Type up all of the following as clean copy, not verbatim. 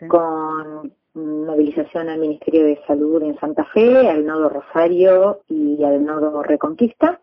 Sí. con movilización al Ministerio de Salud en Santa Fe, al Nodo Rosario y al Nodo Reconquista.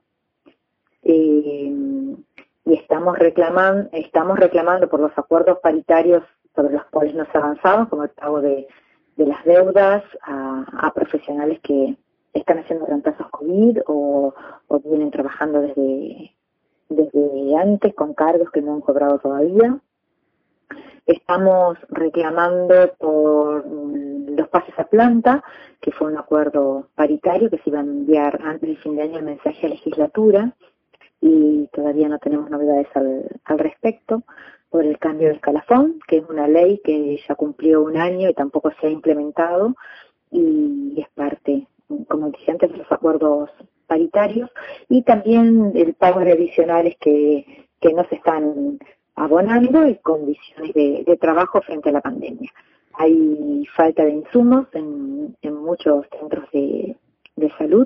Y estamos reclamando por los acuerdos paritarios sobre los cuales nos avanzamos, como el pago de las deudas a profesionales que están haciendo reemplazos COVID o vienen trabajando desde antes con cargos que no han cobrado todavía. Estamos reclamando por los pases a planta, que fue un acuerdo paritario que se iba a enviar antes del fin de año el mensaje a la legislatura, y todavía no tenemos novedades al respecto, por el cambio de escalafón, que es una ley que ya cumplió un año y tampoco se ha implementado, y es parte, como dije antes, de los acuerdos paritarios, y también el pago de adicionales que no se están abonando y condiciones de trabajo frente a la pandemia. Hay falta de insumos en muchos centros de salud.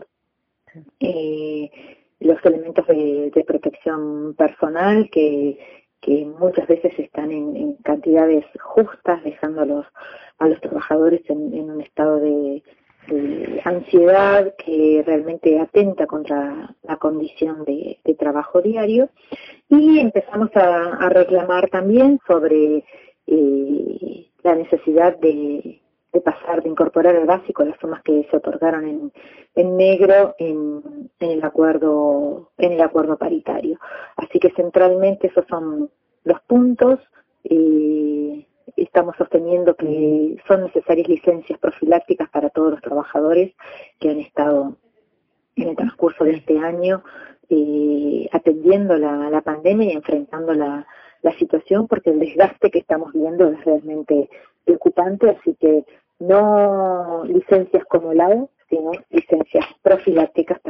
Los elementos de protección personal que muchas veces están en cantidades justas, dejando a los trabajadores en un estado de ansiedad que realmente atenta contra la condición de trabajo diario. Y empezamos a reclamar también sobre la necesidad de incorporar al básico las sumas que se otorgaron en negro en el acuerdo paritario. Así que centralmente esos son los puntos. Estamos sosteniendo que son necesarias licencias profilácticas para todos los trabajadores que han estado en el transcurso de este año atendiendo la pandemia y enfrentando la situación, porque el desgaste que estamos viendo es realmente preocupante. Así que no licencias como la sino licencias profilácticas